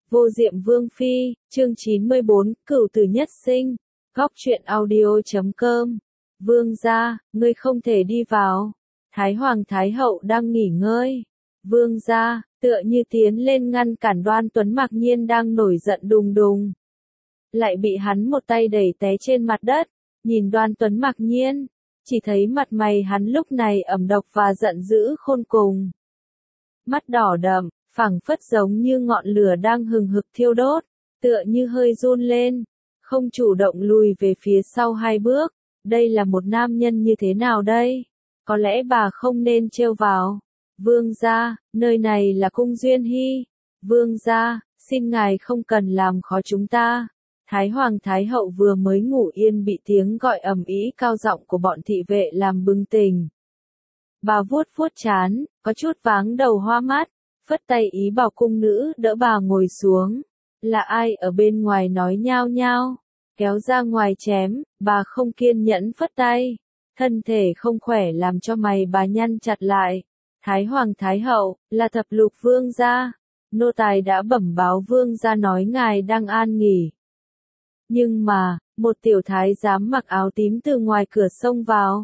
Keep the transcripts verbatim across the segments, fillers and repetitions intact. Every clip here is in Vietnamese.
Vô Diệm Vương Phi, chương chín mươi bốn, Cửu Tử Nhất Sinh, góc truyện audio chấm com. Vương gia, ngươi không thể đi vào. Thái Hoàng Thái Hậu đang nghỉ ngơi. Vương gia, tựa như tiến lên ngăn cản Đoan Tuấn mặc nhiên đang nổi giận đùng đùng. Lại bị hắn một tay đẩy té trên mặt đất, nhìn Đoan Tuấn mặc nhiên, chỉ thấy mặt mày hắn lúc này ẩm độc và giận dữ khôn cùng. Mắt đỏ đậm, phảng phất giống như ngọn lửa đang hừng hực thiêu đốt, tựa như hơi run lên, không chủ động lùi về phía sau hai bước. Đây là một nam nhân như thế nào đây? Có lẽ bà không nên trêu vào. Vương gia, nơi này là cung Duyên Hy. Vương gia, xin ngài không cần làm khó chúng ta. Thái Hoàng Thái Hậu vừa mới ngủ yên bị tiếng gọi ầm ĩ cao giọng của bọn thị vệ làm bừng tỉnh. Bà vuốt vuốt trán, có chút váng đầu hoa mắt, phất tay ý bảo cung nữ đỡ bà ngồi xuống. Là ai ở bên ngoài nói nhao nhao, kéo ra ngoài chém, bà không kiên nhẫn phất tay. Thân thể không khỏe làm cho mày bà nhăn chặt lại. Thái Hoàng Thái Hậu, là thập lục vương gia. Nô tài đã bẩm báo vương gia nói ngài đang an nghỉ. Nhưng mà, một tiểu thái giám mặc áo tím từ ngoài cửa xông vào.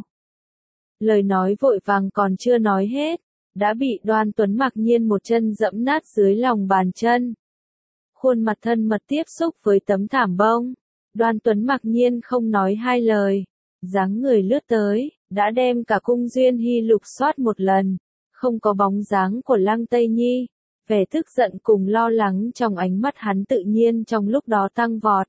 Lời nói vội vàng còn chưa nói hết, đã bị Đoan Tuấn mặc nhiên một chân dẫm nát dưới lòng bàn chân. Khuôn mặt thân mật tiếp xúc với tấm thảm bông. Đoan Tuấn mặc nhiên không nói hai lời, dáng người lướt tới, đã đem cả cung Duyên Hy lục soát một lần, không có bóng dáng của Lăng Tây Nhi. Vẻ tức giận cùng lo lắng trong ánh mắt hắn tự nhiên trong lúc đó tăng vọt.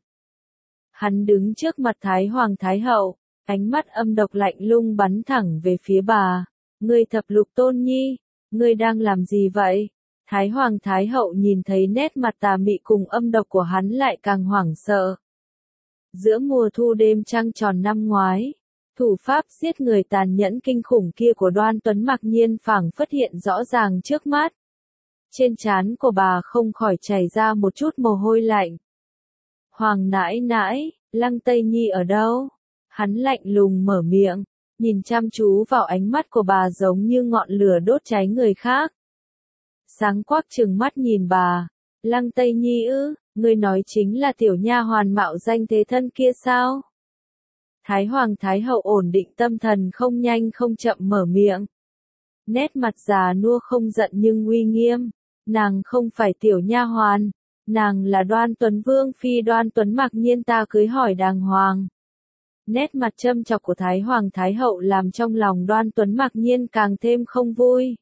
Hắn đứng trước mặt Thái Hoàng Thái Hậu, ánh mắt âm độc lạnh lùng bắn thẳng về phía bà. Ngươi thập lục tôn nhi, ngươi đang làm gì vậy? Thái Hoàng Thái Hậu nhìn thấy nét mặt tà mị cùng âm độc của hắn lại càng hoảng sợ. Giữa mùa thu đêm trăng tròn năm ngoái, thủ pháp giết người tàn nhẫn kinh khủng kia của Đoan Tuấn mặc nhiên phảng phất hiện rõ ràng trước mắt. Trên trán của bà không khỏi chảy ra một chút mồ hôi lạnh. Hoàng nãi nãi, Lăng Tây Nhi ở đâu? Hắn lạnh lùng mở miệng, nhìn chăm chú vào ánh mắt của bà giống như ngọn lửa đốt cháy người khác. Sáng quắc trừng mắt nhìn bà. Lăng Tây Nhi ư, ngươi nói chính là tiểu nha hoàn mạo danh thế thân kia sao? Thái Hoàng Thái Hậu ổn định tâm thần không nhanh không chậm mở miệng. Nét mặt già nua không giận nhưng uy nghiêm. Nàng không phải tiểu nha hoàn, nàng là Đoan Tuấn Vương Phi Đoan Tuấn mặc nhiên ta cưới hỏi đàng hoàng. Nét mặt châm chọc của Thái Hoàng Thái Hậu làm trong lòng Đoan Tuấn mặc nhiên càng thêm không vui.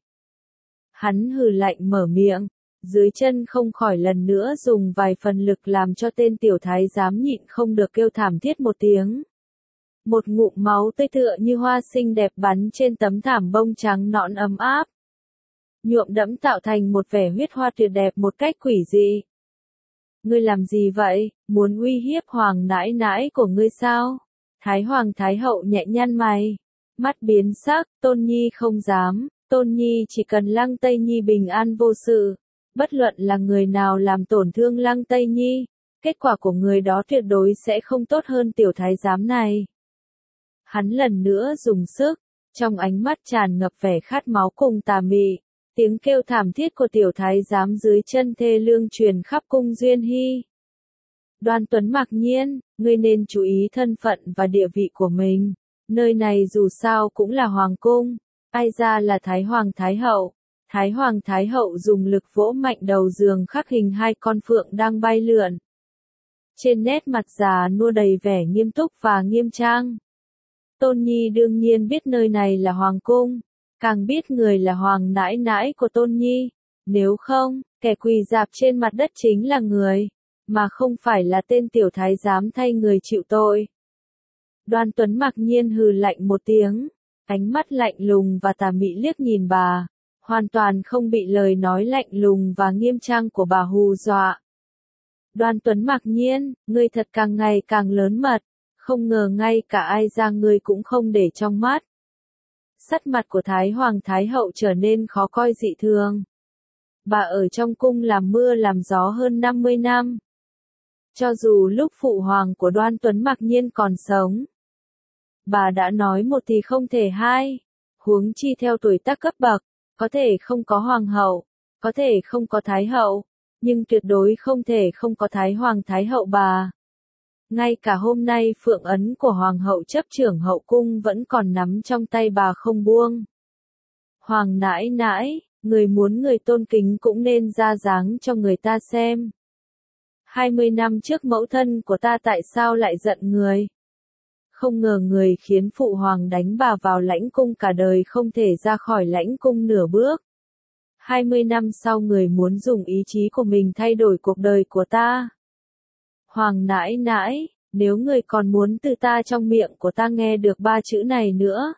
Hắn hừ lạnh mở miệng, dưới chân không khỏi lần nữa dùng vài phần lực làm cho tên tiểu thái giám nhịn không được kêu thảm thiết một tiếng. Một ngụm máu tươi tựa như hoa xinh đẹp bắn trên tấm thảm bông trắng nõn ấm áp. Nhuộm đẫm tạo thành một vẻ huyết hoa tuyệt đẹp một cách quỷ dị. Ngươi làm gì vậy, muốn uy hiếp hoàng nãi nãi của ngươi sao? Thái Hoàng Thái Hậu nhẹ nhăn mày, mắt biến sắc, Tôn Nhi không dám, Tôn Nhi chỉ cần Lăng Tây Nhi bình an vô sự, bất luận là người nào làm tổn thương Lăng Tây Nhi, kết quả của người đó tuyệt đối sẽ không tốt hơn tiểu thái giám này. Hắn lần nữa dùng sức, trong ánh mắt tràn ngập vẻ khát máu cùng tà mị, tiếng kêu thảm thiết của tiểu thái giám dưới chân thê lương truyền khắp cung Duyên Hy. Đoan Tuấn mặc nhiên, ngươi nên chú ý thân phận và địa vị của mình, nơi này dù sao cũng là hoàng cung, ai ra là Thái Hoàng Thái Hậu. Thái Hoàng Thái Hậu dùng lực vỗ mạnh đầu giường khắc hình hai con phượng đang bay lượn. Trên nét mặt già nua đầy vẻ nghiêm túc và nghiêm trang. Tôn Nhi đương nhiên biết nơi này là hoàng cung, càng biết người là hoàng nãi nãi của Tôn Nhi, nếu không, kẻ quỳ rạp trên mặt đất chính là người, mà không phải là tên tiểu thái giám thay người chịu tội. Đoan Tuấn mặc nhiên hừ lạnh một tiếng, ánh mắt lạnh lùng và tà mị liếc nhìn bà, hoàn toàn không bị lời nói lạnh lùng và nghiêm trang của bà hù dọa. Đoan Tuấn mặc nhiên, ngươi thật càng ngày càng lớn mật, không ngờ ngay cả ai ra ngươi cũng không để trong mắt. Sắc mặt của Thái Hoàng Thái Hậu trở nên khó coi dị thường. Bà ở trong cung làm mưa làm gió hơn năm mươi năm. Cho dù lúc phụ hoàng của Đoan Tuấn mặc nhiên còn sống, bà đã nói một thì không thể hai, huống chi theo tuổi tác cấp bậc, có thể không có hoàng hậu, có thể không có thái hậu, nhưng tuyệt đối không thể không có Thái Hoàng Thái Hậu bà. Ngay cả hôm nay phượng ấn của Hoàng hậu chấp trưởng hậu cung vẫn còn nắm trong tay bà không buông. Hoàng nãi nãi, người muốn người tôn kính cũng nên ra dáng cho người ta xem. Hai mươi năm trước mẫu thân của ta tại sao lại giận người? Không ngờ người khiến phụ hoàng đánh bà vào lãnh cung cả đời không thể ra khỏi lãnh cung nửa bước. Hai mươi năm sau người muốn dùng ý chí của mình thay đổi cuộc đời của ta. Hoàng nãi nãi, nếu người còn muốn từ ta trong miệng của ta nghe được ba chữ này nữa.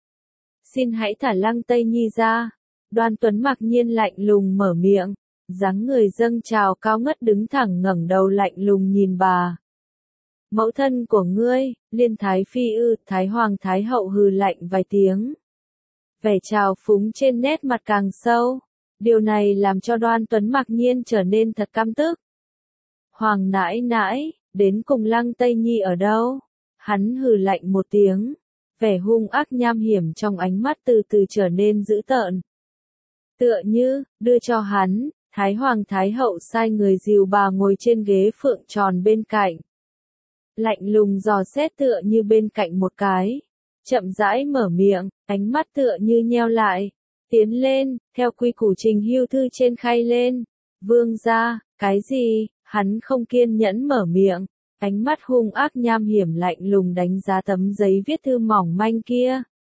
Xin hãy thả Lăng Tây Nhi ra. Đoan Tuấn mặc nhiên lạnh lùng mở miệng, dáng người dâng trào cao ngất đứng thẳng ngẩng đầu lạnh lùng nhìn bà. Mẫu thân của ngươi, Liên Thái Phi ư? Thái Hoàng Thái Hậu hừ lạnh vài tiếng. Vẻ trào phúng trên nét mặt càng sâu. Điều này làm cho Đoan Tuấn mặc nhiên trở nên thật căm tức. Hoàng nãi nãi, đến cùng Lăng Tây Nhi ở đâu? Hắn hừ lạnh một tiếng. Vẻ hung ác nham hiểm trong ánh mắt từ từ trở nên dữ tợn. Tựa như, đưa cho hắn, Thái Hoàng Thái Hậu sai người dìu bà ngồi trên ghế phượng tròn bên cạnh. Lạnh lùng dò xét tựa như bên cạnh một cái. Chậm rãi mở miệng, ánh mắt tựa như nheo lại. Tiến lên, theo quy củ trình hưu thư trên khay lên. Vương gia, cái gì? Hắn không kiên nhẫn mở miệng. Ánh mắt hung ác nham hiểm lạnh lùng đánh giá tấm giấy viết thư mỏng manh kia.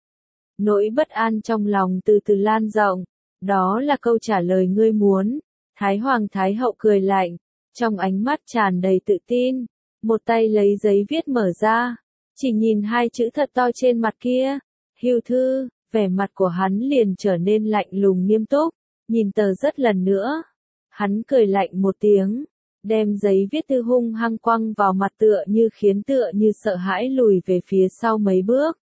Nỗi bất an trong lòng từ từ lan rộng. Đó là câu trả lời ngươi muốn. Thái Hoàng Thái Hậu cười lạnh. Trong ánh mắt tràn đầy tự tin. Một tay lấy giấy viết mở ra. Chỉ nhìn hai chữ thật to trên mặt kia. Hưu thư, vẻ mặt của hắn liền trở nên lạnh lùng nghiêm túc. Nhìn tờ rất lần nữa. Hắn cười lạnh một tiếng. Đem giấy viết thư hung hăng quăng vào mặt tựa như khiến tựa như sợ hãi lùi về phía sau mấy bước.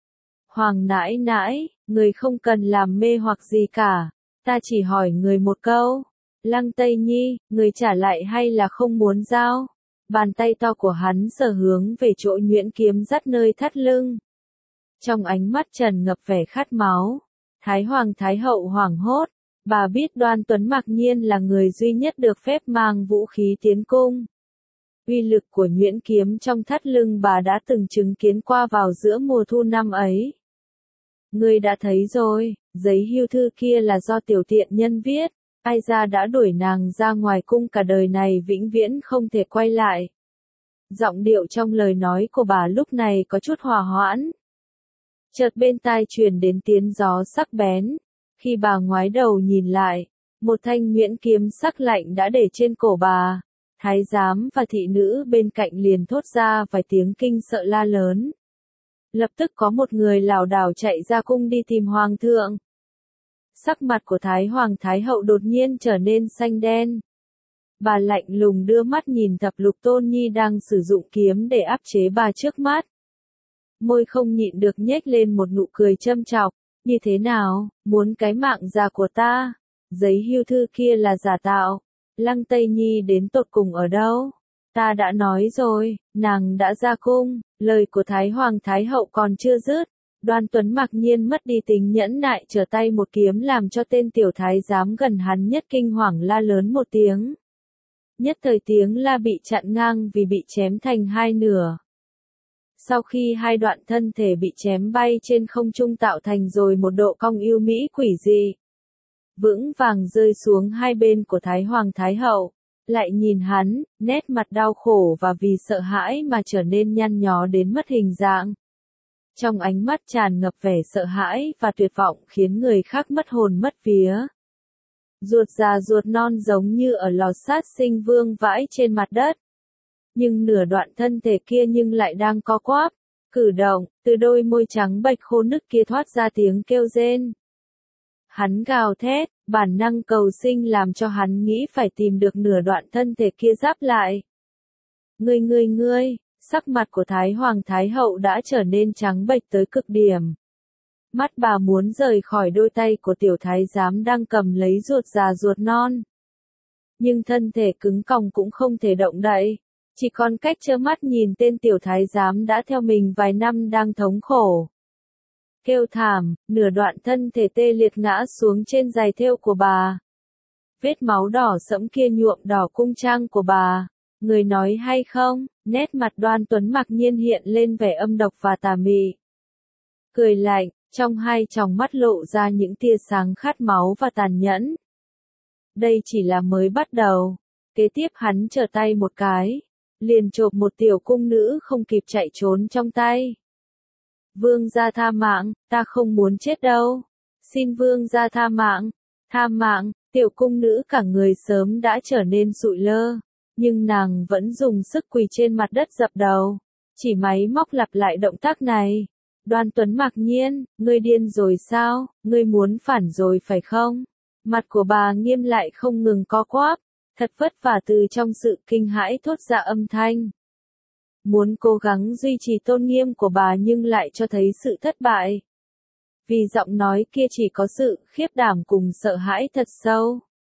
Hoàng nãi nãi, người không cần làm mê hoặc gì cả. Ta chỉ hỏi người một câu. Lăng Tây Nhi, người trả lại hay là không muốn giao? Bàn tay to của hắn sờ hướng về chỗ nhuyễn kiếm dắt nơi thắt lưng. Trong ánh mắt tràn ngập vẻ khát máu. Thái Hoàng Thái Hậu hoảng hốt. Bà biết Đoan Tuấn mặc nhiên là người duy nhất được phép mang vũ khí tiến cung. Uy lực của nhuyễn kiếm trong thắt lưng bà đã từng chứng kiến qua vào giữa mùa thu năm ấy. Ngươi đã thấy rồi, giấy hưu thư kia là do tiểu tiện nhân viết, ai ra đã đuổi nàng ra ngoài cung cả đời này vĩnh viễn không thể quay lại. Giọng điệu trong lời nói của bà lúc này có chút hòa hoãn. Chợt bên tai truyền đến tiếng gió sắc bén. Khi bà ngoái đầu nhìn lại, một thanh nhuyễn kiếm sắc lạnh đã để trên cổ bà. Thái giám và thị nữ bên cạnh liền thốt ra vài tiếng kinh sợ la lớn. Lập tức có một người lảo đảo chạy ra cung đi tìm hoàng thượng. Sắc mặt của Thái Hoàng Thái Hậu đột nhiên trở nên xanh đen. Bà lạnh lùng đưa mắt nhìn Thập Lục Tôn Nhi đang sử dụng kiếm để áp chế bà trước mắt. Môi không nhịn được nhếch lên một nụ cười châm chọc. Như thế nào, muốn cái mạng già của ta? Giấy hưu thư kia là giả tạo. Lăng Tây Nhi đến tột cùng ở đâu? Ta đã nói rồi, nàng đã ra cung. Lời của Thái Hoàng Thái Hậu còn chưa dứt. Đoan Tuấn mặc nhiên mất đi tính nhẫn nại trở tay một kiếm làm cho tên tiểu thái giám gần hắn nhất kinh hoàng la lớn một tiếng. Nhất thời tiếng la bị chặn ngang vì bị chém thành hai nửa. Sau khi hai đoạn thân thể bị chém bay trên không trung tạo thành rồi một độ cong yêu mỹ quỷ dị. Vững vàng rơi xuống hai bên của Thái Hoàng Thái Hậu. Lại nhìn hắn, nét mặt đau khổ và vì sợ hãi mà trở nên nhăn nhó đến mất hình dạng. Trong ánh mắt tràn ngập vẻ sợ hãi và tuyệt vọng khiến người khác mất hồn mất vía. Ruột già ruột non giống như ở lò sát sinh vương vãi trên mặt đất. Nhưng nửa đoạn thân thể kia nhưng lại đang co quắp, cử động, từ đôi môi trắng bệch khô nứt kia thoát ra tiếng kêu rên. Hắn gào thét, bản năng cầu sinh làm cho hắn nghĩ phải tìm được nửa đoạn thân thể kia giáp lại. Ngươi ngươi ngươi, sắc mặt của Thái Hoàng Thái Hậu đã trở nên trắng bệch tới cực điểm. Mắt bà muốn rời khỏi đôi tay của tiểu thái giám đang cầm lấy ruột già ruột non. Nhưng thân thể cứng còng cũng không thể động đậy. Chỉ còn cách trơ mắt nhìn tên tiểu thái giám đã theo mình vài năm đang thống khổ. Kêu thảm, nửa đoạn thân thể tê liệt ngã xuống trên giày thêu của bà. Vết máu đỏ sẫm kia nhuộm đỏ cung trang của bà. Người nói hay không? Nét mặt Đoan Tuấn mặc nhiên hiện lên vẻ âm độc và tà mị. Cười lạnh, trong hai tròng mắt lộ ra những tia sáng khát máu và tàn nhẫn. Đây chỉ là mới bắt đầu. Kế tiếp hắn trở tay một cái, liền chộp một tiểu cung nữ không kịp chạy trốn trong tay. Vương gia tha mạng, ta không muốn chết đâu. Xin vương gia tha mạng, tha mạng, tiểu cung nữ cả người sớm đã trở nên sụi lơ, nhưng nàng vẫn dùng sức quỳ trên mặt đất dập đầu, chỉ máy móc lặp lại động tác này. Đoan Tuấn mặc nhiên, ngươi điên rồi sao, ngươi muốn phản rồi phải không? Mặt của bà nghiêm lại không ngừng co quắp, thật vất vả từ trong sự kinh hãi thốt ra âm thanh. Muốn cố gắng duy trì tôn nghiêm của bà nhưng lại cho thấy sự thất bại. Vì giọng nói kia chỉ có sự khiếp đảm cùng sợ hãi thật sâu.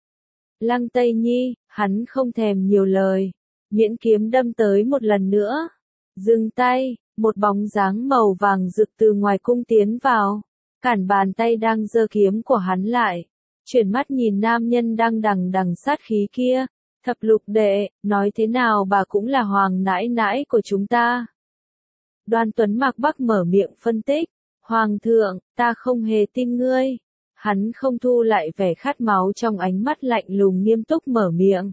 Lăng Tây Nhi, hắn không thèm nhiều lời, miễn kiếm đâm tới một lần nữa. Dừng tay, một bóng dáng màu vàng rực từ ngoài cung tiến vào, cản bàn tay đang giơ kiếm của hắn lại, chuyển mắt nhìn nam nhân đang đằng đằng sát khí kia. Thập lục đệ, nói thế nào bà cũng là hoàng nãi nãi của chúng ta. Đoan Tuấn Mạc Bắc mở miệng phân tích, Hoàng thượng, ta không hề tin ngươi. Hắn không thu lại vẻ khát máu trong ánh mắt lạnh lùng nghiêm túc mở miệng.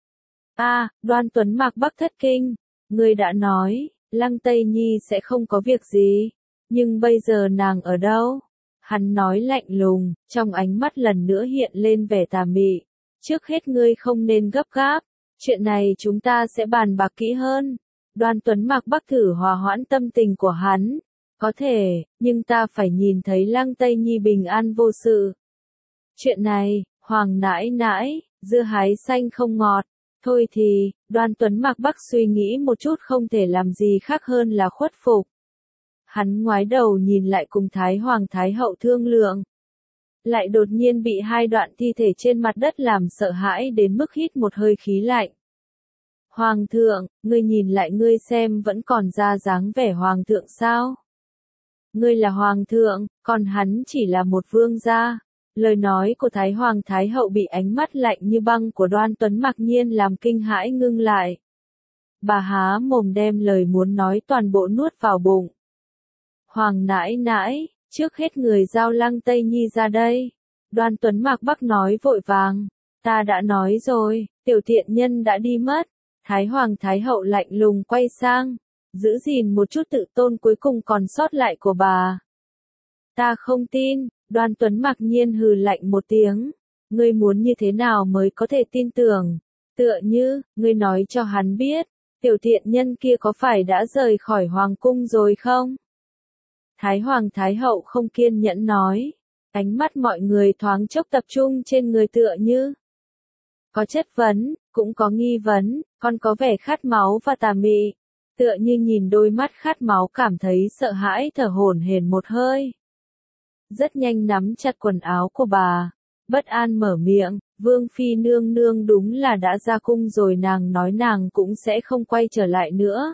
A, à, Đoan Tuấn Mạc Bắc thất kinh, ngươi đã nói, Lăng Tây Nhi sẽ không có việc gì, nhưng bây giờ nàng ở đâu? Hắn nói lạnh lùng, trong ánh mắt lần nữa hiện lên vẻ tà mị. Trước hết ngươi không nên gấp gáp, chuyện này chúng ta sẽ bàn bạc kỹ hơn. Đoan Tuấn Mạc Bắc thử hòa hoãn tâm tình của hắn. Có thể, nhưng ta phải nhìn thấy Lăng Tây Nhi bình an vô sự. Chuyện này, Hoàng nãi nãi, dưa hái xanh không ngọt. Thôi thì, Đoan Tuấn Mạc Bắc suy nghĩ một chút không thể làm gì khác hơn là khuất phục. Hắn ngoái đầu nhìn lại cùng Thái Hoàng Thái Hậu thương lượng. Lại đột nhiên bị hai đoạn thi thể trên mặt đất làm sợ hãi đến mức hít một hơi khí lạnh. Hoàng thượng, ngươi nhìn lại ngươi xem vẫn còn ra dáng vẻ hoàng thượng sao? Ngươi là hoàng thượng, còn hắn chỉ là một vương gia. Lời nói của Thái Hoàng Thái Hậu bị ánh mắt lạnh như băng của Đoan Tuấn mặc nhiên làm kinh hãi ngưng lại. Bà há mồm đem lời muốn nói toàn bộ nuốt vào bụng. Hoàng nãi nãi, trước hết người giao Lăng Tây Nhi ra đây. Đoan Tuấn Mạc Bắc nói vội vàng. Ta đã nói rồi, tiểu thiện nhân đã đi mất. Thái Hoàng Thái Hậu lạnh lùng quay sang, giữ gìn một chút tự tôn cuối cùng còn sót lại của bà. Ta không tin, Đoan Tuấn mặc nhiên hừ lạnh một tiếng. Ngươi muốn như thế nào mới có thể tin tưởng? Tựa như, ngươi nói cho hắn biết, tiểu thiện nhân kia có phải đã rời khỏi hoàng cung rồi không? Thái Hoàng Thái Hậu không kiên nhẫn nói. Ánh mắt mọi người thoáng chốc tập trung trên người tựa như. Có chất vấn, cũng có nghi vấn, còn có vẻ khát máu và tà mị. Tựa như nhìn đôi mắt khát máu cảm thấy sợ hãi thở hổn hển một hơi. Rất nhanh nắm chặt quần áo của bà. Bất an mở miệng, Vương Phi nương nương đúng là đã ra cung rồi, nàng nói nàng cũng sẽ không quay trở lại nữa.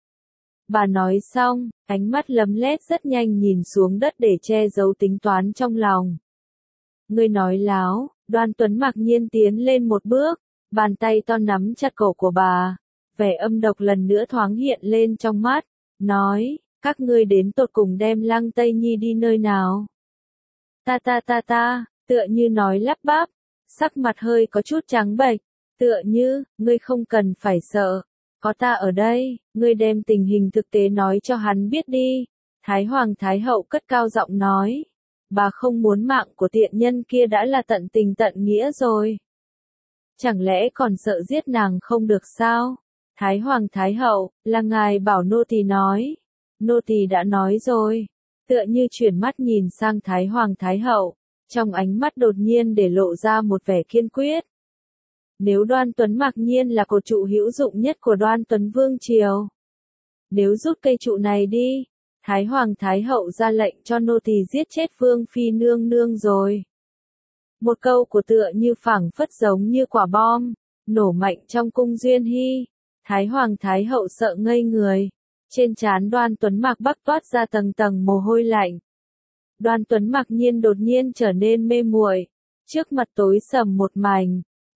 Bà nói xong, ánh mắt lấm lét rất nhanh nhìn xuống đất để che giấu tính toán trong lòng. Ngươi nói láo, Đoan Tuấn mặc nhiên tiến lên một bước, bàn tay to nắm chặt cổ của bà. Vẻ âm độc lần nữa thoáng hiện lên trong mắt, nói, các ngươi đến tột cùng đem Lăng Tây Nhi đi nơi nào? Ta ta ta ta, tựa như nói lắp bắp, sắc mặt hơi có chút trắng bệch, tựa như, ngươi không cần phải sợ, có ta ở đây, ngươi đem tình hình thực tế nói cho hắn biết đi. Thái Hoàng Thái Hậu cất cao giọng nói, bà không muốn mạng của tiện nhân kia đã là tận tình tận nghĩa rồi. Chẳng lẽ còn sợ giết nàng không được sao? Thái Hoàng Thái Hậu, là ngài bảo nô tỳ nói. Nô tỳ đã nói rồi. Tựa như chuyển mắt nhìn sang Thái Hoàng Thái Hậu, trong ánh mắt đột nhiên để lộ ra một vẻ kiên quyết. Nếu Đoan Tuấn mặc nhiên là cột trụ hữu dụng nhất của Đoan Tuấn Vương Triều. Nếu rút cây trụ này đi, Thái Hoàng Thái Hậu ra lệnh cho nô tỳ giết chết Vương Phi nương nương rồi. Một câu của tựa như phảng phất giống như quả bom, nổ mạnh trong cung Duyên Hy. Thái Hoàng Thái Hậu sợ ngây người. Trên trán Đoan Tuấn Mạc Bắc toát ra tầng tầng mồ hôi lạnh. Đoan Tuấn mặc nhiên đột nhiên trở nên mê muội. Trước mặt tối sầm một mảnh,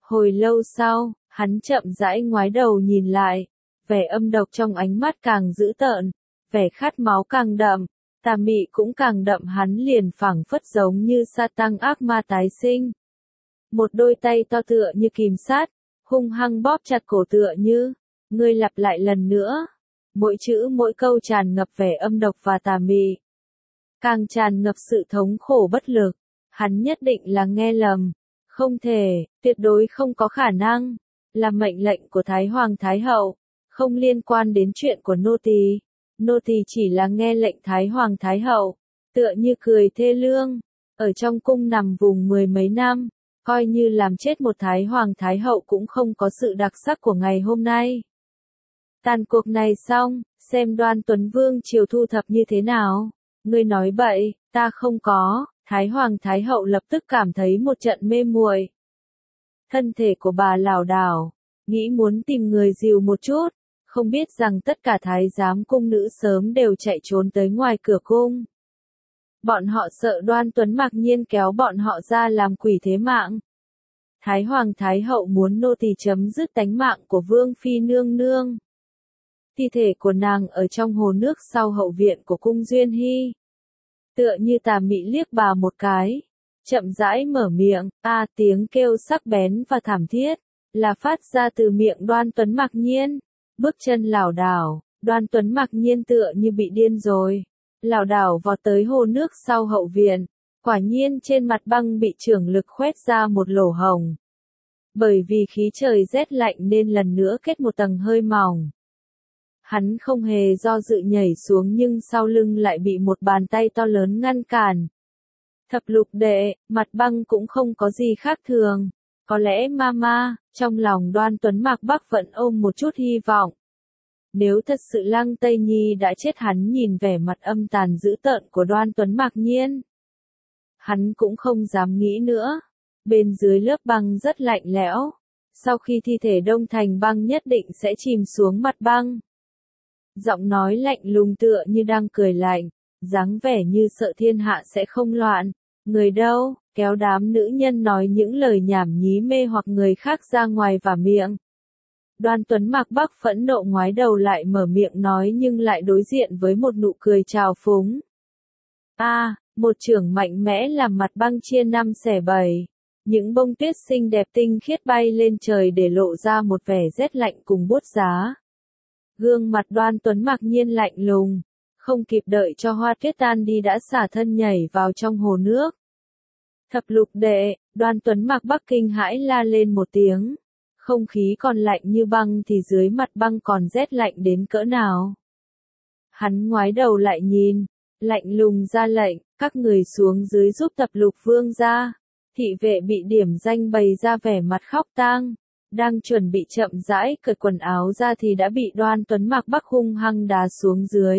Hồi lâu sau, hắn chậm rãi ngoái đầu nhìn lại, vẻ âm độc trong ánh mắt càng dữ tợn, vẻ khát máu càng đậm, tà mị cũng càng đậm, hắn liền phảng phất giống như sa tăng ác ma tái sinh. Một đôi tay to tựa như kìm sát, hung hăng bóp chặt cổ tựa như, ngươi lặp lại lần nữa. Mỗi chữ mỗi câu tràn ngập vẻ âm độc và tà mị. Càng tràn ngập sự thống khổ bất lực. Hắn nhất định là nghe lầm. Không thể, tuyệt đối không có khả năng. Là mệnh lệnh của Thái Hoàng Thái Hậu. Không liên quan đến chuyện của nô tỳ. Nô tỳ chỉ là nghe lệnh Thái Hoàng Thái Hậu. Tựa như cười thê lương. Ở trong cung nằm vùng mười mấy năm. Coi như làm chết một Thái Hoàng Thái Hậu cũng không có sự đặc sắc của ngày hôm nay. Tàn cuộc này xong, xem Đoan Tuấn Vương triều thu thập như thế nào. Ngươi nói bậy, ta không có. Thái Hoàng Thái Hậu lập tức cảm thấy một trận mê muội. Thân thể của bà lảo đảo, nghĩ muốn tìm người dìu một chút, không biết rằng tất cả thái giám cung nữ sớm đều chạy trốn tới ngoài cửa cung. Bọn họ sợ Đoan Tuấn mặc nhiên kéo bọn họ ra làm quỷ thế mạng. Thái Hoàng Thái Hậu muốn nô tỳ chấm dứt tánh mạng của Vương Phi nương nương. Thi thể của nàng ở trong hồ nước sau hậu viện của cung Duyên Hy. Tựa như tà mị liếc bà một cái, chậm rãi mở miệng, a tiếng kêu sắc bén và thảm thiết, là phát ra từ miệng Đoan Tuấn mặc nhiên. Bước chân lảo đảo, Đoan Tuấn mặc nhiên tựa như bị điên rồi. Lảo đảo vọt tới hồ nước sau hậu viện, quả nhiên trên mặt băng bị chưởng lực khoét ra một lỗ hồng. Bởi vì khí trời rét lạnh nên lần nữa kết một tầng hơi mỏng. Hắn không hề do dự nhảy xuống nhưng sau lưng lại bị một bàn tay to lớn ngăn cản. Thập lục đệ, mặt băng cũng không có gì khác thường. Có lẽ mama, trong lòng Đoan Tuấn Mạc Bắc vẫn ôm một chút hy vọng. Nếu thật sự Lăng Tây Nhi đã chết, hắn nhìn vẻ mặt âm tàn dữ tợn của Đoan Tuấn Mạc Nhiên. Hắn cũng không dám nghĩ nữa. Bên dưới lớp băng rất lạnh lẽo. Sau khi thi thể đông thành băng nhất định sẽ chìm xuống mặt băng. Giọng nói lạnh lùng tựa như đang cười lạnh, dáng vẻ như sợ thiên hạ sẽ không loạn. Người đâu, kéo đám nữ nhân nói những lời nhảm nhí mê hoặc người khác ra ngoài và miệng. Đoan Tuấn Mạc Bắc phẫn nộ ngoái đầu lại mở miệng nói nhưng lại đối diện với một nụ cười trào phúng. A, à, một chưởng mạnh mẽ làm mặt băng chia năm xẻ bảy. Những bông tuyết xinh đẹp tinh khiết bay lên trời để lộ ra một vẻ rét lạnh cùng buốt giá. Gương mặt Đoan Tuấn Mạc Nhiên lạnh lùng, không kịp đợi cho hoa tuyết tan đi đã xả thân nhảy vào trong hồ nước. Thập lục đệ, Đoan Tuấn Mạc Bắc kinh hãi la lên một tiếng. Không khí còn lạnh như băng thì dưới mặt băng còn rét lạnh đến cỡ nào. Hắn ngoái đầu lại nhìn, lạnh lùng ra lệnh, các người xuống dưới giúp Thập lục vương ra. Thị vệ bị điểm danh bày ra vẻ mặt khóc tang. Đang chuẩn bị chậm rãi cởi quần áo ra thì đã bị Đoan Tuấn Mạc Bắc hung hăng đá xuống dưới.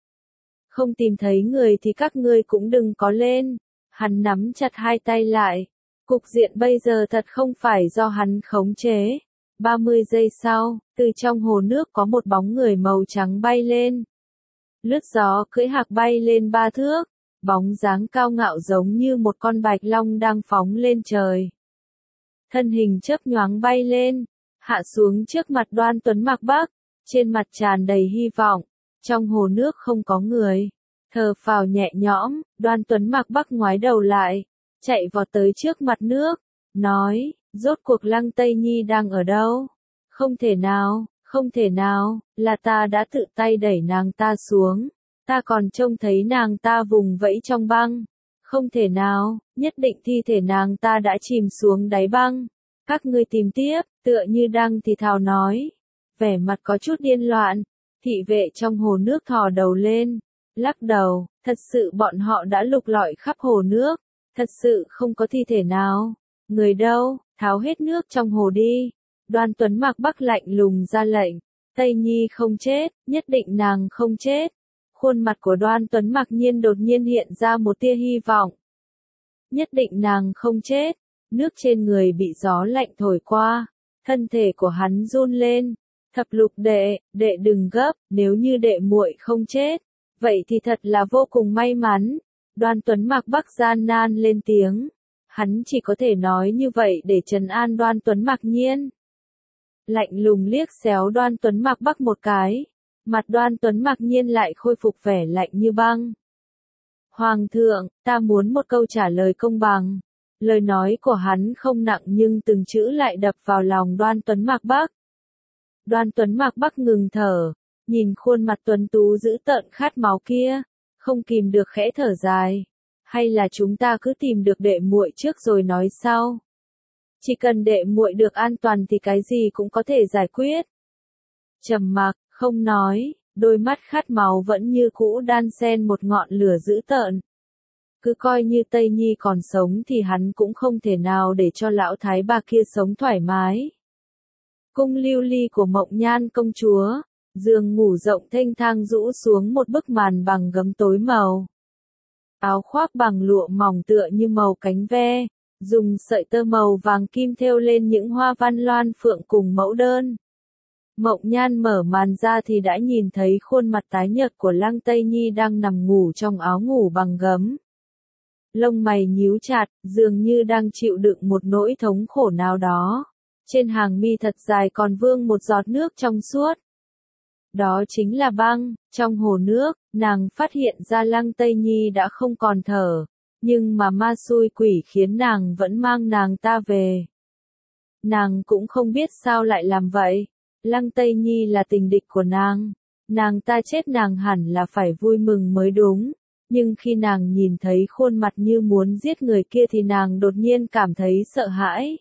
Không tìm thấy người thì các ngươi cũng đừng có lên. Hắn nắm chặt hai tay lại. Cục diện bây giờ thật không phải do hắn khống chế. ba mươi giây sau, từ trong hồ nước có một bóng người màu trắng bay lên. Lướt gió cưỡi hạc bay lên ba thước. Bóng dáng cao ngạo giống như một con bạch long đang phóng lên trời. Thân hình chớp nhoáng bay lên, hạ xuống trước mặt Đoan Tuấn Mạc Bắc, trên mặt tràn đầy hy vọng. Trong hồ nước không có người. Thở phào nhẹ nhõm, Đoan Tuấn Mạc Bắc ngoái đầu lại, chạy vọt tới trước mặt nước, nói, rốt cuộc Lăng Tây Nhi đang ở đâu? Không thể nào, không thể nào, là ta đã tự tay đẩy nàng ta xuống, ta còn trông thấy nàng ta vùng vẫy trong băng. Không thể nào, nhất định thi thể nàng ta đã chìm xuống đáy băng. Các ngươi tìm tiếp, tựa như đang thì thào nói. Vẻ mặt có chút điên loạn, thị vệ trong hồ nước thò đầu lên, lắc đầu, thật sự bọn họ đã lục lọi khắp hồ nước, thật sự không có thi thể nào. Người đâu, tháo hết nước trong hồ đi. Đoan Tuấn Mạc Bắc lạnh lùng ra lệnh, Tây Nhi không chết, nhất định nàng không chết. Khuôn mặt của Đoan Tuấn Mạc Nhiên đột nhiên hiện ra một tia hy vọng. Nhất định nàng không chết. Nước trên người bị gió lạnh thổi qua, thân thể của hắn run lên. Thập lục đệ, đệ đừng gấp, nếu như đệ muội không chết, vậy thì thật là vô cùng may mắn. Đoan Tuấn Mạc Bắc gian nan lên tiếng. Hắn chỉ có thể nói như vậy để trấn an Đoan Tuấn Mặc Nhiên. Lạnh lùng liếc xéo Đoan Tuấn Mặc Bắc một cái, mặt Đoan Tuấn Mặc Nhiên lại khôi phục vẻ lạnh như băng. Hoàng thượng, ta muốn một câu trả lời công bằng. Lời nói của hắn không nặng nhưng từng chữ lại đập vào lòng Đoan Tuấn Mặc Bắc. Đoan Tuấn Mặc Bắc ngừng thở, nhìn khuôn mặt tuấn tú dữ tợn khát máu kia, không kìm được khẽ thở dài. Hay là chúng ta cứ tìm được đệ muội trước rồi nói sau. Chỉ cần đệ muội được an toàn thì cái gì cũng có thể giải quyết. Trầm mặc, không nói, đôi mắt khát máu vẫn như cũ đan xen một ngọn lửa dữ tợn. Cứ coi như Tây Nhi còn sống thì hắn cũng không thể nào để cho lão thái bà kia sống thoải mái. Cung lưu ly của Mộng Nhan công chúa, giường ngủ rộng thênh thang rũ xuống một bức màn bằng gấm tối màu. Áo khoác bằng lụa mỏng tựa như màu cánh ve, dùng sợi tơ màu vàng kim thêu lên những hoa văn loan phượng cùng mẫu đơn. Mộng Nhan mở màn ra thì đã nhìn thấy khuôn mặt tái nhợt của Lăng Tây Nhi đang nằm ngủ trong áo ngủ bằng gấm. Lông mày nhíu chặt, dường như đang chịu đựng một nỗi thống khổ nào đó. Trên hàng mi thật dài còn vương một giọt nước trong suốt. Đó chính là băng. Trong hồ nước, nàng phát hiện ra Lăng Tây Nhi đã không còn thở, nhưng mà ma xui quỷ khiến nàng vẫn mang nàng ta về. Nàng cũng không biết sao lại làm vậy. Lăng Tây Nhi là tình địch của nàng. Nàng ta chết nàng hẳn là phải vui mừng mới đúng. Nhưng khi nàng nhìn thấy khuôn mặt như muốn giết người kia thì nàng đột nhiên cảm thấy sợ hãi.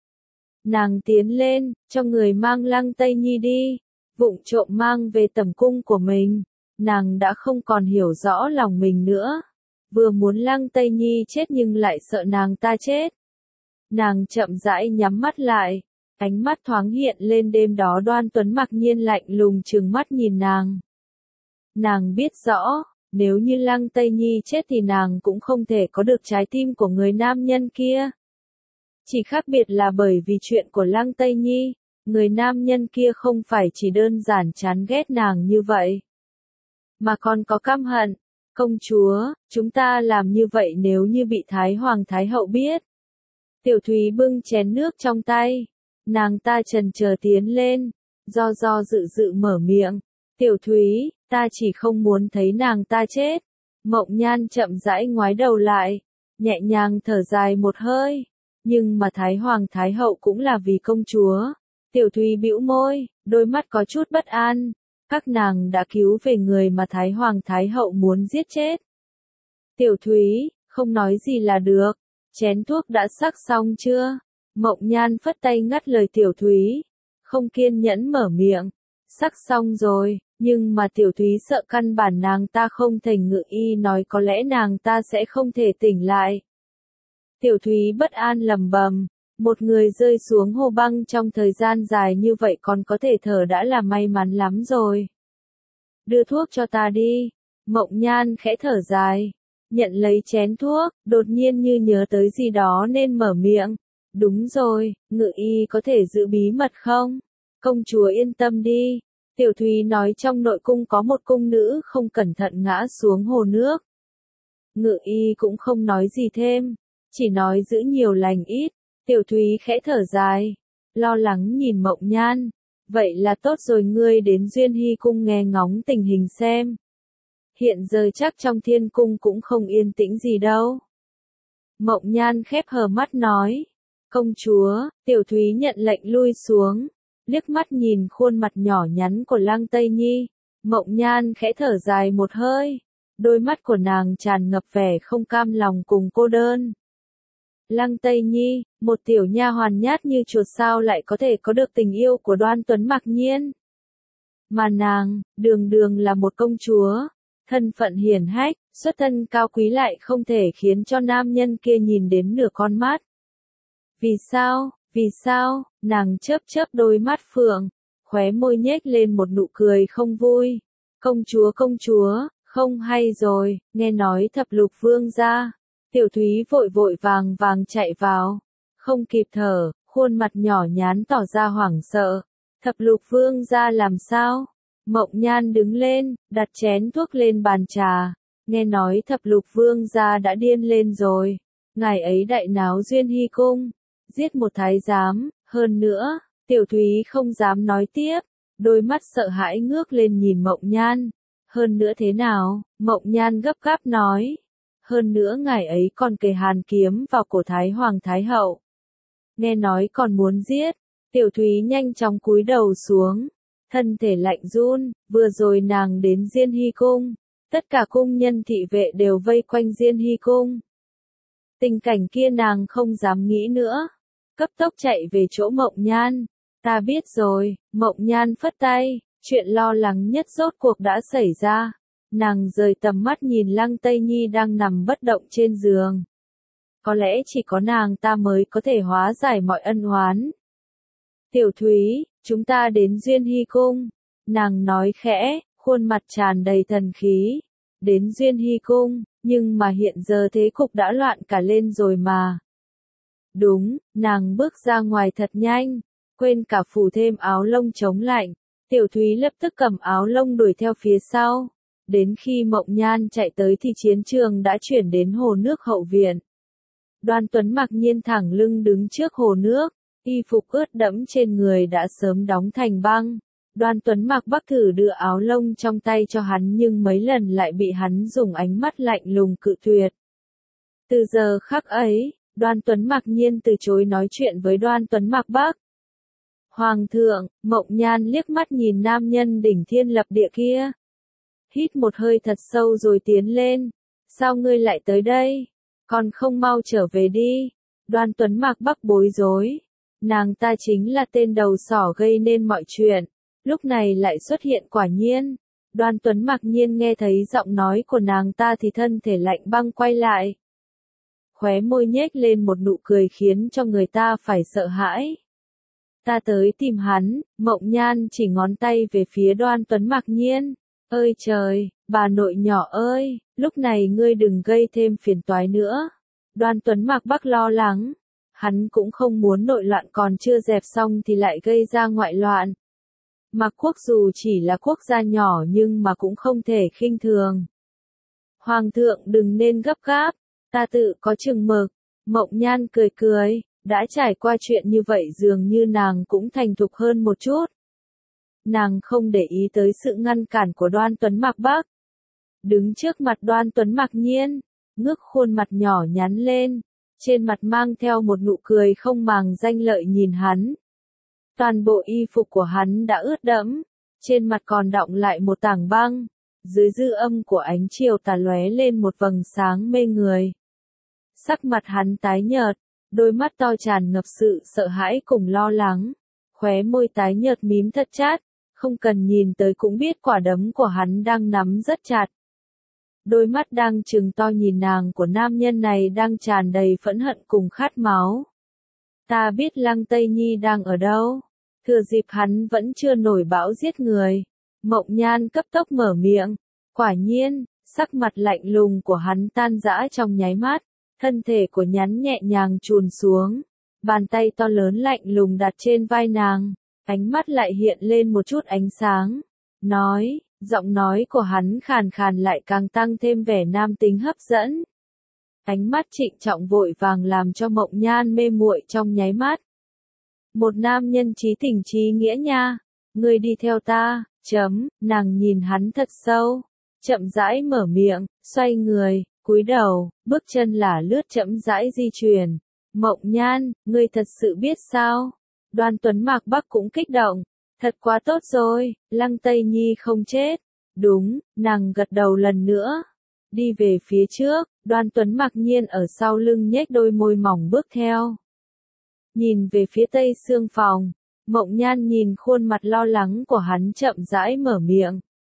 Nàng tiến lên, cho người mang Lăng Tây Nhi đi, vụng trộm mang về tẩm cung của mình. Nàng đã không còn hiểu rõ lòng mình nữa. Vừa muốn Lăng Tây Nhi chết nhưng lại sợ nàng ta chết. Nàng chậm rãi nhắm mắt lại, ánh mắt thoáng hiện lên đêm đó Đoan Tuấn Mặc Nhiên lạnh lùng trừng mắt nhìn nàng. Nàng biết rõ, nếu như Lăng Tây Nhi chết thì nàng cũng không thể có được trái tim của người nam nhân kia. Chỉ khác biệt là bởi vì chuyện của Lăng Tây Nhi, người nam nhân kia không phải chỉ đơn giản chán ghét nàng như vậy, mà còn có căm hận. Công chúa, chúng ta làm như vậy nếu như bị Thái Hoàng Thái Hậu biết. Tiểu Thúy bưng chén nước trong tay, nàng ta chần chờ tiến lên, do do dự dự mở miệng. Tiểu Thúy, ta chỉ không muốn thấy nàng ta chết. Mộng Nhan chậm rãi ngoái đầu lại, nhẹ nhàng thở dài một hơi. Nhưng mà Thái Hoàng Thái Hậu cũng là vì công chúa. Tiểu Thúy bĩu môi, đôi mắt có chút bất an. Các nàng đã cứu về người mà Thái Hoàng Thái Hậu muốn giết chết. Tiểu Thúy, không nói gì là được. Chén thuốc đã sắc xong chưa? Mộng Nhan phất tay ngắt lời Tiểu Thúy. Không kiên nhẫn mở miệng. Sắc xong rồi, nhưng mà Tiểu Thúy sợ căn bản nàng ta không thành Ngự Y nói có lẽ nàng ta sẽ không thể tỉnh lại. Tiểu Thúy bất an lầm bầm. Một người rơi xuống hồ băng trong thời gian dài như vậy còn có thể thở đã là may mắn lắm rồi. Đưa thuốc cho ta đi. Mộng Nhan khẽ thở dài. Nhận lấy chén thuốc, đột nhiên như nhớ tới gì đó nên mở miệng. Đúng rồi, Ngự Y có thể giữ bí mật không? Công chúa yên tâm đi. Tiểu Thúy nói trong nội cung có một cung nữ không cẩn thận ngã xuống hồ nước. Ngự Y cũng không nói gì thêm, chỉ nói giữ nhiều lành ít. Tiểu Thúy khẽ thở dài, lo lắng nhìn Mộng Nhan. Vậy là tốt rồi, ngươi đến Duyên Hy cung nghe ngóng tình hình xem. Hiện giờ chắc trong thiên cung cũng không yên tĩnh gì đâu. Mộng Nhan khép hờ mắt nói. Công chúa, Tiểu Thúy nhận lệnh lui xuống, liếc mắt nhìn khuôn mặt nhỏ nhắn của Lăng Tây Nhi. Mộng Nhan khẽ thở dài một hơi, đôi mắt của nàng tràn ngập vẻ không cam lòng cùng cô đơn. Lăng Tây Nhi, một tiểu nha hoàn nhát như chuột sao lại có thể có được tình yêu của Đoan Tuấn Mặc Nhiên. Mà nàng, đường đường là một công chúa, thân phận hiển hách, xuất thân cao quý lại không thể khiến cho nam nhân kia nhìn đến nửa con mắt. Vì sao, vì sao, nàng chớp chớp đôi mắt phượng, khóe môi nhếch lên một nụ cười không vui. Công chúa công chúa, không hay rồi, nghe nói thập lục vương gia. Tiểu Thúy vội vội vàng vàng chạy vào, không kịp thở, khuôn mặt nhỏ nhắn tỏ ra hoảng sợ. Thập lục vương gia làm sao? Mộng Nhan đứng lên, đặt chén thuốc lên bàn trà. Nghe nói thập lục vương gia đã điên lên rồi. Ngài ấy đại náo Duyên Hy Cung, giết một thái giám, hơn nữa, Tiểu Thúy không dám nói tiếp, đôi mắt sợ hãi ngước lên nhìn Mộng Nhan. Hơn nữa thế nào? Mộng Nhan gấp gáp nói. Hơn nữa ngài ấy còn kề hàn kiếm vào cổ Thái Hoàng Thái Hậu. Nghe nói còn muốn giết, Tiểu Thúy nhanh chóng cúi đầu xuống, thân thể lạnh run, vừa rồi nàng đến Diên Hy Cung, tất cả cung nhân thị vệ đều vây quanh Diên Hy Cung. Tình cảnh kia nàng không dám nghĩ nữa, cấp tốc chạy về chỗ Mộng Nhan. Ta biết rồi, Mộng Nhan phất tay, chuyện lo lắng nhất rốt cuộc đã xảy ra. Nàng rời tầm mắt nhìn Lăng Tây Nhi đang nằm bất động trên giường. Có lẽ chỉ có nàng ta mới có thể hóa giải mọi ân oán. Tiểu Thúy, chúng ta đến Duyên Hy Cung. Nàng nói khẽ, khuôn mặt tràn đầy thần khí. Đến Duyên Hy Cung, nhưng mà hiện giờ thế cục đã loạn cả lên rồi mà. Đúng, nàng bước ra ngoài thật nhanh, quên cả phủ thêm áo lông chống lạnh. Tiểu Thúy lập tức cầm áo lông đuổi theo phía sau. Đến khi Mộng Nhan chạy tới thì chiến trường đã chuyển đến hồ nước hậu viện. Đoan Tuấn mặc nhiên thẳng lưng đứng trước hồ nước, y phục ướt đẫm trên người đã sớm đóng thành băng. Đoan Tuấn Mặc Bắc thử đưa áo lông trong tay cho hắn nhưng mấy lần lại bị hắn dùng ánh mắt lạnh lùng cự tuyệt. Từ giờ khắc ấy, Đoan Tuấn mặc nhiên từ chối nói chuyện với Đoan Tuấn Mặc Bắc. Hoàng thượng, Mộng Nhan liếc mắt nhìn nam nhân đỉnh thiên lập địa kia. Hít một hơi thật sâu rồi tiến lên. Sao ngươi lại tới đây? Còn không mau trở về đi. Đoan Tuấn Mặc Bắc bối rối. Nàng ta chính là tên đầu sỏ gây nên mọi chuyện. Lúc này lại xuất hiện quả nhiên. Đoan Tuấn mặc nhiên nghe thấy giọng nói của nàng ta thì thân thể lạnh băng quay lại. Khóe môi nhếch lên một nụ cười khiến cho người ta phải sợ hãi. Ta tới tìm hắn, Mộng Nhan chỉ ngón tay về phía Đoan Tuấn mặc nhiên. Ơi trời, bà nội nhỏ ơi, lúc này ngươi đừng gây thêm phiền toái nữa. Đoan Tuấn Mặc Bắc lo lắng. Hắn cũng không muốn nội loạn còn chưa dẹp xong thì lại gây ra ngoại loạn. Mạc quốc dù chỉ là quốc gia nhỏ nhưng mà cũng không thể khinh thường. Hoàng thượng đừng nên gấp gáp, ta tự có chừng mực. Mộng Nhan cười cười, đã trải qua chuyện như vậy dường như nàng cũng thành thục hơn một chút. Nàng không để ý tới sự ngăn cản của Đoan Tuấn Mặc Bắc. Đứng trước mặt Đoan Tuấn mặc nhiên, ngước khuôn mặt nhỏ nhắn lên, trên mặt mang theo một nụ cười không màng danh lợi nhìn hắn. Toàn bộ y phục của hắn đã ướt đẫm, trên mặt còn đọng lại một tảng băng, dưới dư âm của ánh chiều tà lóe lên một vầng sáng mê người. Sắc mặt hắn tái nhợt, đôi mắt to tràn ngập sự sợ hãi cùng lo lắng, khóe môi tái nhợt mím thật chát, không cần nhìn tới cũng biết quả đấm của hắn đang nắm rất chặt. Đôi mắt đang trừng to nhìn nàng của nam nhân này đang tràn đầy phẫn hận cùng khát máu. Ta biết Lăng Tây Nhi đang ở đâu. Thừa dịp hắn vẫn chưa nổi bão giết người. Mộng Nhan cấp tốc mở miệng. Quả nhiên, sắc mặt lạnh lùng của hắn tan rã trong nháy mắt. Thân thể của nhắn nhẹ nhàng chùn xuống. Bàn tay to lớn lạnh lùng đặt trên vai nàng. Ánh mắt lại hiện lên một chút ánh sáng. Nói, giọng nói của hắn khàn khàn lại càng tăng thêm vẻ nam tính hấp dẫn. Ánh mắt trịnh trọng vội vàng làm cho Mộng Nhan mê muội trong nháy mắt. Một nam nhân trí tình trí nghĩa nha. Ngươi đi theo ta, chấm, nàng nhìn hắn thật sâu. Chậm rãi mở miệng, xoay người, cúi đầu, bước chân là lướt chậm rãi di chuyển. Mộng Nhan, ngươi thật sự biết sao? Đoan Tuấn Mạc Bắc cũng kích động. Thật quá tốt rồi, Lăng Tây Nhi không chết. Đúng, nàng gật đầu lần nữa. Đi về phía trước, Đoan Tuấn mặc nhiên ở sau lưng nhếch đôi môi mỏng bước theo. Nhìn về phía tây xương phòng, Mộng Nhan nhìn khuôn mặt lo lắng của hắn chậm rãi mở miệng.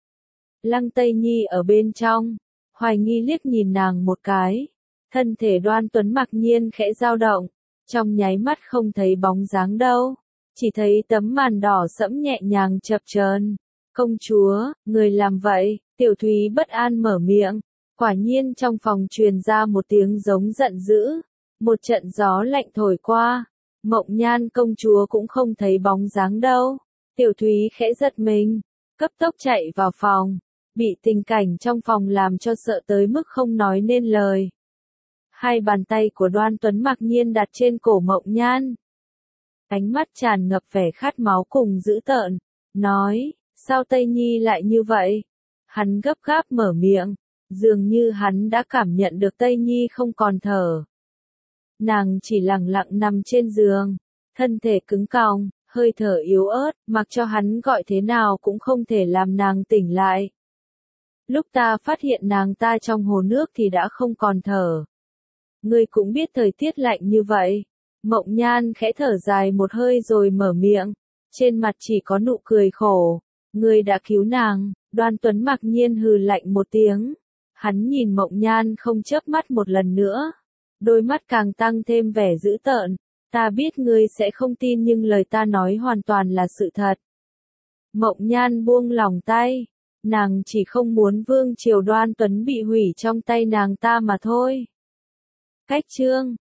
Lăng Tây Nhi ở bên trong, hoài nghi liếc nhìn nàng một cái. Thân thể Đoan Tuấn mặc nhiên khẽ dao động, trong nháy mắt không thấy bóng dáng đâu, chỉ thấy tấm màn đỏ sẫm nhẹ nhàng chập chờn. Công chúa, người làm vậy, Tiểu Thúy bất an mở miệng. Quả nhiên trong phòng truyền ra một tiếng giống giận dữ. Một trận gió lạnh thổi qua. Mộng Nhan công chúa cũng không thấy bóng dáng đâu. Tiểu Thúy khẽ giật mình, cấp tốc chạy vào phòng. Bị tình cảnh trong phòng làm cho sợ tới mức không nói nên lời. Hai bàn tay của Đoan Tuấn mặc nhiên đặt trên cổ Mộng Nhan. Ánh mắt tràn ngập vẻ khát máu cùng dữ tợn, nói, sao Tây Nhi lại như vậy? Hắn gấp gáp mở miệng, dường như hắn đã cảm nhận được Tây Nhi không còn thở. Nàng chỉ lặng lặng nằm trên giường, thân thể cứng còng, hơi thở yếu ớt, mặc cho hắn gọi thế nào cũng không thể làm nàng tỉnh lại. Lúc ta phát hiện nàng ta trong hồ nước thì đã không còn thở. Ngươi cũng biết thời tiết lạnh như vậy. Mộng Nhan khẽ thở dài một hơi rồi mở miệng, trên mặt chỉ có nụ cười khổ. Ngươi đã cứu nàng. Đoan Tuấn mặc nhiên hừ lạnh một tiếng. Hắn nhìn Mộng Nhan không chớp mắt một lần nữa. Đôi mắt càng tăng thêm vẻ dữ tợn. Ta biết ngươi sẽ không tin nhưng lời ta nói hoàn toàn là sự thật. Mộng Nhan buông lòng tay. Nàng chỉ không muốn vương triều Đoan Tuấn bị hủy trong tay nàng ta mà thôi. Cách chương